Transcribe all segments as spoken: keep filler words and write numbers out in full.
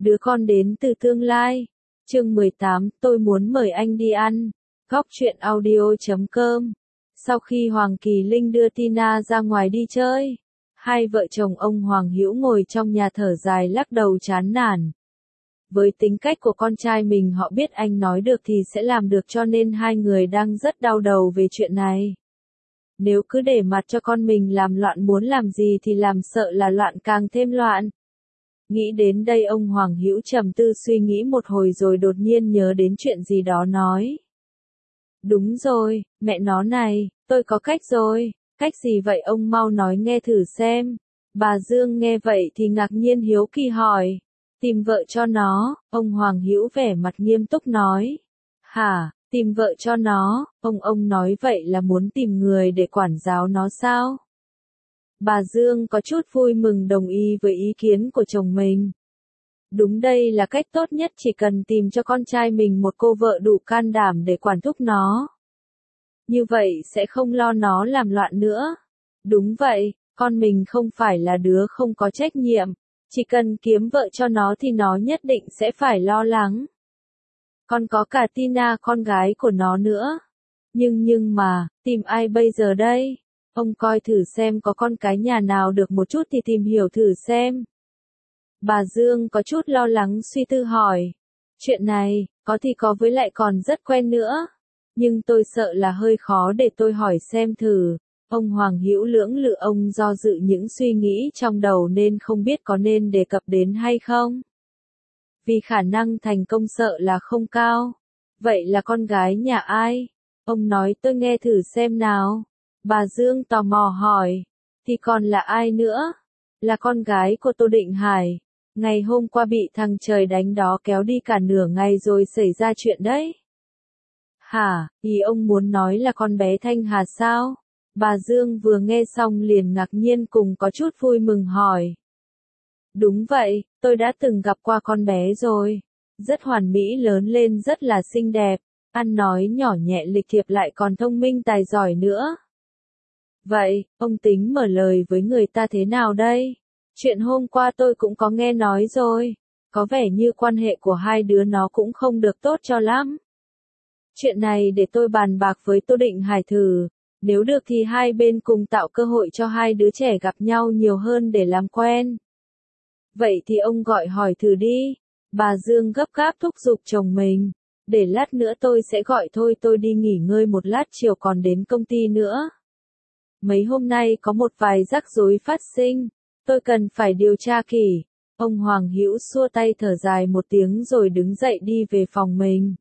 Đứa con đến từ tương lai. Chương mười tám, tôi muốn mời anh đi ăn. Góc truyện audio chấm com. Sau khi Hoàng Kỳ Linh đưa Tina ra ngoài đi chơi, hai vợ chồng ông Hoàng Hữu ngồi trong nhà thở dài lắc đầu chán nản. Với tính cách của con trai mình, họ biết anh nói được thì sẽ làm được, cho nên hai người đang rất đau đầu về chuyện này. Nếu cứ để mặc cho con mình làm loạn, muốn làm gì thì làm, sợ là loạn càng thêm loạn. Nghĩ đến đây, ông Hoàng Hữu trầm tư suy nghĩ một hồi rồi đột nhiên nhớ đến chuyện gì đó nói. Đúng rồi, mẹ nó này, tôi có cách rồi. Cách gì vậy ông, mau nói nghe thử xem. Bà Dương nghe vậy thì ngạc nhiên hiếu kỳ hỏi. Tìm vợ cho nó, ông Hoàng Hữu vẻ mặt nghiêm túc nói. Hả, tìm vợ cho nó, ông ông nói vậy là muốn tìm người để quản giáo nó sao? Bà Dương có chút vui mừng đồng ý với ý kiến của chồng mình. Đúng, đây là cách tốt nhất, chỉ cần tìm cho con trai mình một cô vợ đủ can đảm để quản thúc nó. Như vậy sẽ không lo nó làm loạn nữa. Đúng vậy, con mình không phải là đứa không có trách nhiệm. Chỉ cần kiếm vợ cho nó thì nó nhất định sẽ phải lo lắng. Còn có cả Tina, con gái của nó nữa. Nhưng nhưng mà, tìm ai bây giờ đây? Ông coi thử xem có con cái nhà nào được một chút thì tìm hiểu thử xem. Bà Dương có chút lo lắng suy tư hỏi. Chuyện này, có thì có, với lại còn rất quen nữa. Nhưng tôi sợ là hơi khó, để tôi hỏi xem thử. Ông Hoàng Hữu lưỡng lự, ông do dự những suy nghĩ trong đầu nên không biết có nên đề cập đến hay không. Vì khả năng thành công sợ là không cao. Vậy là con gái nhà ai? Ông nói tôi nghe thử xem nào. Bà Dương tò mò hỏi. Thì còn là ai nữa? Là con gái của Tô Định Hải. Ngày hôm qua bị thằng trời đánh đó kéo đi cả nửa ngày rồi xảy ra chuyện đấy. Hả, ý ông muốn nói là con bé Thanh Hà sao? Bà Dương vừa nghe xong liền ngạc nhiên cùng có chút vui mừng hỏi. Đúng vậy, tôi đã từng gặp qua con bé rồi. Rất hoàn mỹ, lớn lên rất là xinh đẹp. Ăn nói nhỏ nhẹ lịch thiệp, lại còn thông minh tài giỏi nữa. Vậy, ông tính mở lời với người ta thế nào đây? Chuyện hôm qua tôi cũng có nghe nói rồi. Có vẻ như quan hệ của hai đứa nó cũng không được tốt cho lắm. Chuyện này để tôi bàn bạc với Tô Định Hải thử. Nếu được thì hai bên cùng tạo cơ hội cho hai đứa trẻ gặp nhau nhiều hơn để làm quen. Vậy thì ông gọi hỏi thử đi. Bà Dương gấp gáp thúc giục chồng mình. Để lát nữa tôi sẽ gọi, thôi tôi đi nghỉ ngơi một lát, chiều còn đến công ty nữa. Mấy hôm nay có một vài rắc rối phát sinh. Tôi cần phải điều tra kỹ. Ông Hoàng Hữu xua tay thở dài một tiếng rồi đứng dậy đi về phòng mình.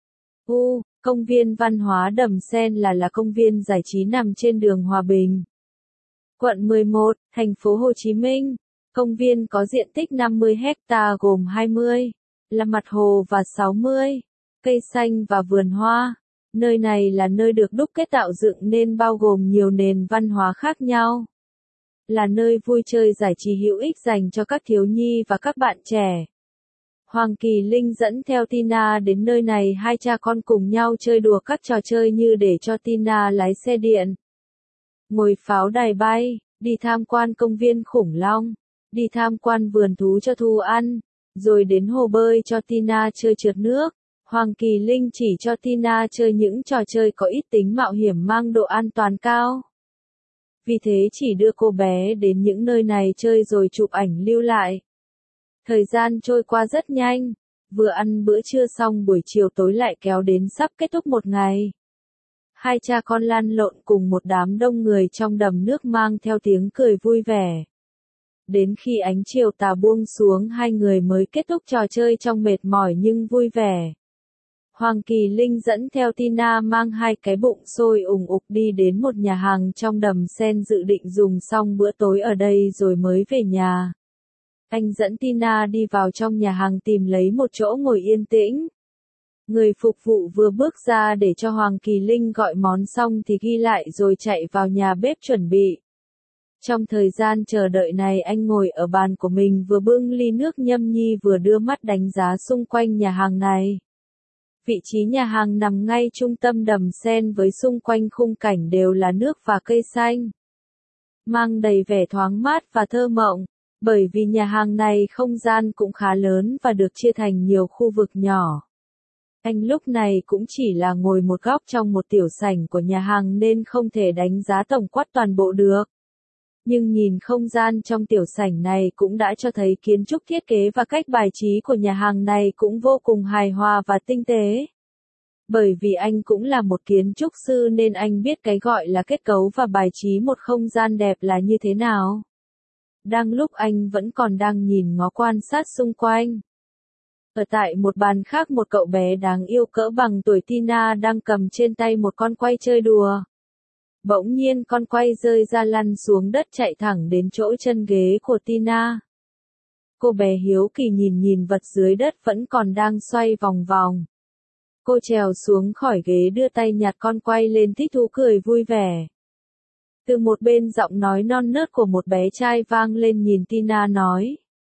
U, công viên văn hóa Đầm Sen là là công viên giải trí nằm trên đường Hòa Bình, quận mười một, thành phố Hồ Chí Minh. Công viên có diện tích năm mươi héc ta, gồm hai mươi là mặt hồ và sáu mươi cây xanh và vườn hoa. Nơi này là nơi được đúc kết tạo dựng nên bao gồm nhiều nền văn hóa khác nhau. Là nơi vui chơi giải trí hữu ích dành cho các thiếu nhi và các bạn trẻ. Hoàng Kỳ Linh dẫn theo Tina đến nơi này, hai cha con cùng nhau chơi đùa các trò chơi như để cho Tina lái xe điện, ngồi pháo đài bay, đi tham quan công viên khủng long, đi tham quan vườn thú cho Thu ăn, rồi đến hồ bơi cho Tina chơi trượt nước. Hoàng Kỳ Linh chỉ cho Tina chơi những trò chơi có ít tính mạo hiểm, mang độ an toàn cao. Vì thế chỉ đưa cô bé đến những nơi này chơi rồi chụp ảnh lưu lại. Thời gian trôi qua rất nhanh, vừa ăn bữa trưa xong buổi chiều tối lại kéo đến sắp kết thúc một ngày. Hai cha con lăn lộn cùng một đám đông người trong đầm nước mang theo tiếng cười vui vẻ. Đến khi ánh chiều tà buông xuống, hai người mới kết thúc trò chơi trong mệt mỏi nhưng vui vẻ. Hoàng Kỳ Linh dẫn theo Tina mang hai cái bụng sôi ùng ục đi đến một nhà hàng trong Đầm Sen, dự định dùng xong bữa tối ở đây rồi mới về nhà. Anh dẫn Tina đi vào trong nhà hàng tìm lấy một chỗ ngồi yên tĩnh. Người phục vụ vừa bước ra để cho Hoàng Kỳ Linh gọi món xong thì ghi lại rồi chạy vào nhà bếp chuẩn bị. Trong thời gian chờ đợi này, anh ngồi ở bàn của mình vừa bưng ly nước nhâm nhi vừa đưa mắt đánh giá xung quanh nhà hàng này. Vị trí nhà hàng nằm ngay trung tâm Đầm Sen với xung quanh khung cảnh đều là nước và cây xanh, mang đầy vẻ thoáng mát và thơ mộng. Bởi vì nhà hàng này không gian cũng khá lớn và được chia thành nhiều khu vực nhỏ. Anh lúc này cũng chỉ là ngồi một góc trong một tiểu sảnh của nhà hàng nên không thể đánh giá tổng quát toàn bộ được. Nhưng nhìn không gian trong tiểu sảnh này cũng đã cho thấy kiến trúc thiết kế và cách bài trí của nhà hàng này cũng vô cùng hài hòa và tinh tế. Bởi vì anh cũng là một kiến trúc sư nên anh biết cái gọi là kết cấu và bài trí một không gian đẹp là như thế nào. Đang lúc anh vẫn còn đang nhìn ngó quan sát xung quanh. Ở tại một bàn khác một cậu bé đáng yêu cỡ bằng tuổi Tina đang cầm trên tay một con quay chơi đùa. Bỗng nhiên con quay rơi ra lăn xuống đất chạy thẳng đến chỗ chân ghế của Tina. Cô bé hiếu kỳ nhìn nhìn vật dưới đất vẫn còn đang xoay vòng vòng. Cô trèo xuống khỏi ghế đưa tay nhặt con quay lên thích thú cười vui vẻ. Từ một bên giọng nói non nớt của một bé trai vang lên nhìn Tina nói.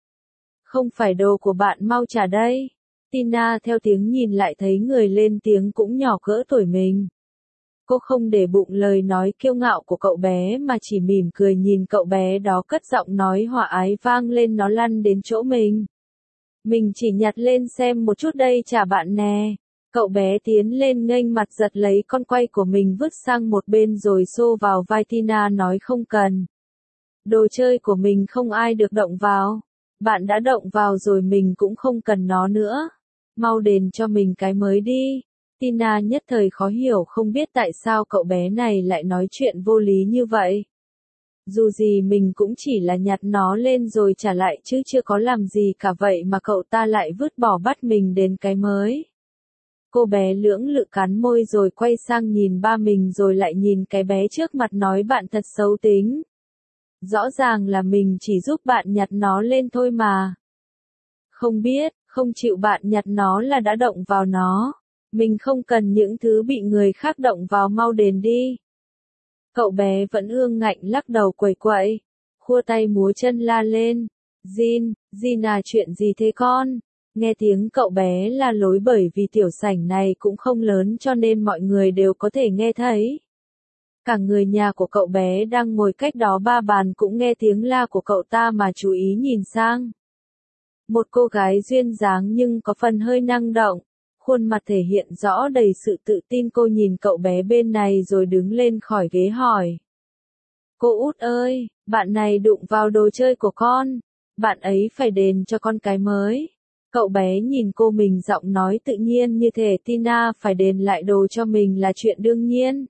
Không phải đồ của bạn mau trả đây. Tina theo tiếng nhìn lại thấy người lên tiếng cũng nhỏ cỡ tuổi mình. Cô không để bụng lời nói kiêu ngạo của cậu bé mà chỉ mỉm cười nhìn cậu bé đó cất giọng nói hòa ái vang lên nó lăn đến chỗ mình. Mình chỉ nhặt lên xem một chút đây trả bạn nè. Cậu bé tiến lên nghênh mặt giật lấy con quay của mình vứt sang một bên rồi xô vào vai Tina nói không cần. Đồ chơi của mình không ai được động vào. Bạn đã động vào rồi mình cũng không cần nó nữa. Mau đền cho mình cái mới đi. Tina nhất thời khó hiểu không biết tại sao cậu bé này lại nói chuyện vô lý như vậy. Dù gì mình cũng chỉ là nhặt nó lên rồi trả lại chứ chưa có làm gì cả vậy mà cậu ta lại vứt bỏ bắt mình đến cái mới. Cô bé lưỡng lự cắn môi rồi quay sang nhìn ba mình rồi lại nhìn cái bé trước mặt nói bạn thật xấu tính. Rõ ràng là mình chỉ giúp bạn nhặt nó lên thôi mà. Không biết, không chịu bạn nhặt nó là đã động vào nó. Mình không cần những thứ bị người khác động vào mau đền đi. Cậu bé vẫn ương ngạnh lắc đầu quẩy quậy. Khua tay múa chân la lên. Jin, Jin à chuyện gì thế con? Nghe tiếng cậu bé la lối bởi vì tiểu sảnh này cũng không lớn cho nên mọi người đều có thể nghe thấy. Cả người nhà của cậu bé đang ngồi cách đó ba bàn cũng nghe tiếng la của cậu ta mà chú ý nhìn sang. Một cô gái duyên dáng nhưng có phần hơi năng động, khuôn mặt thể hiện rõ đầy sự tự tin cô nhìn cậu bé bên này rồi đứng lên khỏi ghế hỏi. Cô út ơi, bạn này đụng vào đồ chơi của con, bạn ấy phải đền cho con cái mới. Cậu bé nhìn cô mình giọng nói tự nhiên như thể Tina phải đền lại đồ cho mình là chuyện đương nhiên.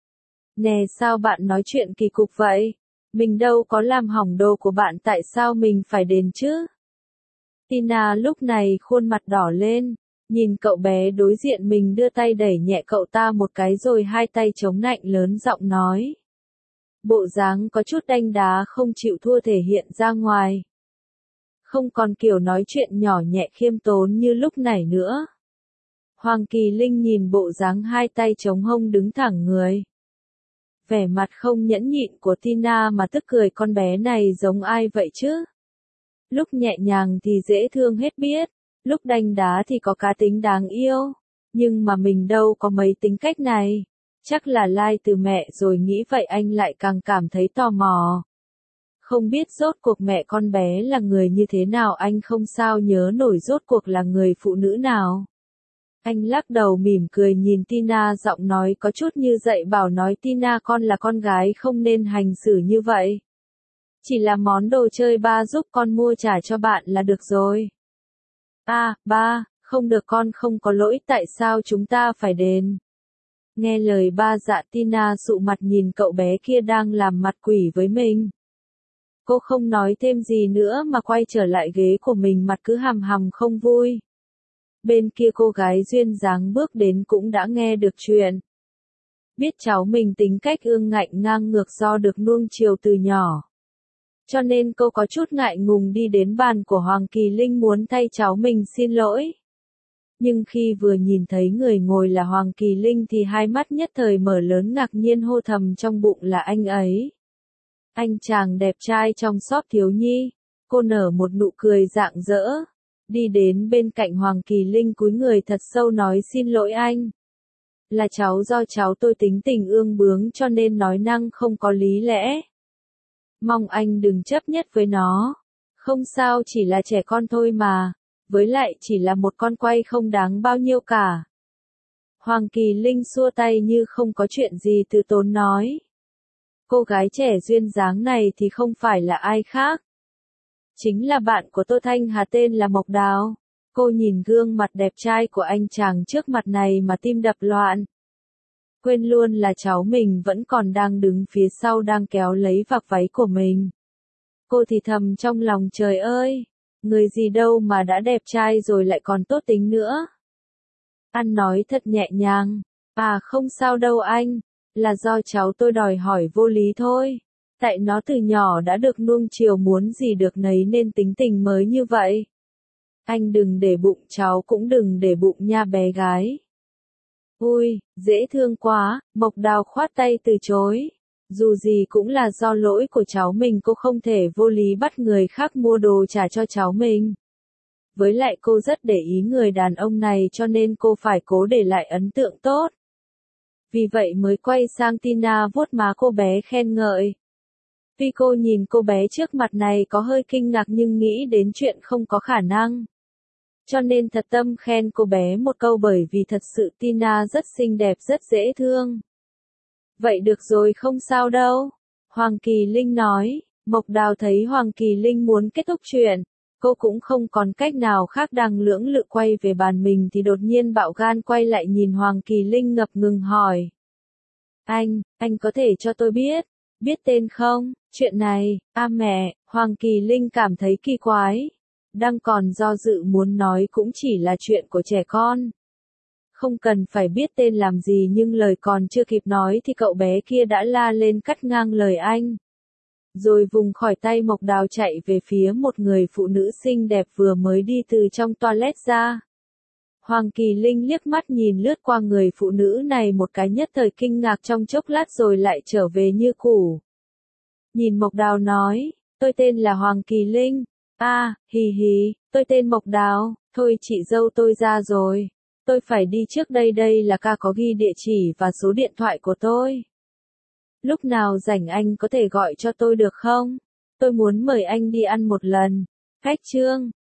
Nè sao bạn nói chuyện kỳ cục vậy? Mình đâu có làm hỏng đồ của bạn tại sao mình phải đền chứ? Tina lúc này khuôn mặt đỏ lên, nhìn cậu bé đối diện mình đưa tay đẩy nhẹ cậu ta một cái rồi hai tay chống nạnh lớn giọng nói. Bộ dáng có chút đanh đá không chịu thua thể hiện ra ngoài. Không còn kiểu nói chuyện nhỏ nhẹ khiêm tốn như lúc nãy nữa. Hoàng Kỳ Linh nhìn bộ dáng hai tay chống hông đứng thẳng người. Vẻ mặt không nhẫn nhịn của Tina mà tức cười con bé này giống ai vậy chứ? Lúc nhẹ nhàng thì dễ thương hết biết, lúc đanh đá thì có cá tính đáng yêu. Nhưng mà mình đâu có mấy tính cách này. Chắc là lai từ mẹ rồi nghĩ vậy anh lại càng cảm thấy tò mò. Không biết rốt cuộc mẹ con bé là người như thế nào anh không sao nhớ nổi rốt cuộc là người phụ nữ nào. Anh lắc đầu mỉm cười nhìn Tina giọng nói có chút như dạy bảo nói Tina con là con gái không nên hành xử như vậy. Chỉ là món đồ chơi ba giúp con mua trả cho bạn là được rồi. À, ba, không được con không có lỗi tại sao chúng ta phải đền. Nghe lời ba dạ Tina sụ mặt nhìn cậu bé kia đang làm mặt quỷ với mình. Cô không nói thêm gì nữa mà quay trở lại ghế của mình mặt cứ hằm hằm không vui. Bên kia cô gái duyên dáng bước đến cũng đã nghe được chuyện. Biết cháu mình tính cách ương ngạnh ngang ngược do được nuông chiều từ nhỏ. Cho nên cô có chút ngại ngùng đi đến bàn của Hoàng Kỳ Linh muốn thay cháu mình xin lỗi. Nhưng khi vừa nhìn thấy người ngồi là Hoàng Kỳ Linh thì hai mắt nhất thời mở lớn ngạc nhiên hô thầm trong bụng là anh ấy. Anh chàng đẹp trai trong shop thiếu nhi. Cô nở một nụ cười rạng rỡ. Đi đến bên cạnh Hoàng Kỳ Linh cúi người thật sâu nói xin lỗi anh. Là cháu do cháu tôi tính tình ương bướng cho nên nói năng không có lý lẽ. Mong anh đừng chấp nhất với nó. Không sao, chỉ là trẻ con thôi mà. Với lại chỉ là một con quay không đáng bao nhiêu cả. Hoàng Kỳ Linh xua tay như không có chuyện gì từ tốn nói. Cô gái trẻ duyên dáng này thì không phải là ai khác. Chính là bạn của Tô Thanh Hà, tên là Mộc Đào. Cô nhìn gương mặt đẹp trai của anh chàng trước mặt này mà tim đập loạn. Quên luôn là cháu mình vẫn còn đang đứng phía sau đang kéo lấy vạt váy của mình. Cô thì thầm trong lòng, trời ơi, người gì đâu mà đã đẹp trai rồi lại còn tốt tính nữa. Anh nói thật nhẹ nhàng, à không sao đâu anh, là do cháu tôi đòi hỏi vô lý thôi. Tại nó từ nhỏ đã được nuông chiều, muốn gì được nấy nên tính tình mới như vậy. Anh đừng để bụng, cháu cũng đừng để bụng nha bé gái. Ui, dễ thương quá, Mộc Đào khoát tay từ chối. Dù gì cũng là do lỗi của cháu mình, cô không thể vô lý bắt người khác mua đồ trả cho cháu mình. Với lại cô rất để ý người đàn ông này cho nên cô phải cố để lại ấn tượng tốt. Vì vậy mới quay sang Tina vuốt má cô bé khen ngợi. Tuy cô nhìn cô bé trước mặt này có hơi kinh ngạc nhưng nghĩ đến chuyện không có khả năng. Cho nên thật tâm khen cô bé một câu, bởi vì thật sự Tina rất xinh đẹp, rất dễ thương. Vậy được rồi, không sao đâu. Hoàng Kỳ Linh nói. Mộc Đào thấy Hoàng Kỳ Linh muốn kết thúc chuyện. Cô cũng không còn cách nào khác, đang lưỡng lự quay về bàn mình thì đột nhiên bạo gan quay lại nhìn Hoàng Kỳ Linh ngập ngừng hỏi. Anh, anh có thể cho tôi biết, biết tên không? Chuyện này, a mẹ, Hoàng Kỳ Linh cảm thấy kỳ quái. Đang còn do dự muốn nói cũng chỉ là chuyện của trẻ con. Không cần phải biết tên làm gì, nhưng lời còn chưa kịp nói thì cậu bé kia đã la lên cắt ngang lời anh. Rồi vùng khỏi tay Mộc Đào chạy về phía một người phụ nữ xinh đẹp vừa mới đi từ trong toilet ra. Hoàng Kỳ Linh liếc mắt nhìn lướt qua người phụ nữ này một cái, nhất thời kinh ngạc trong chốc lát rồi lại trở về như cũ. Nhìn Mộc Đào nói, tôi tên là Hoàng Kỳ Linh. À, hì hì, tôi tên Mộc Đào, thôi chị dâu tôi ra rồi. Tôi phải đi trước đây, đây là ca có ghi địa chỉ và số điện thoại của tôi. Lúc nào rảnh anh có thể gọi cho tôi được không? Tôi muốn mời anh đi ăn một lần. Khách trương.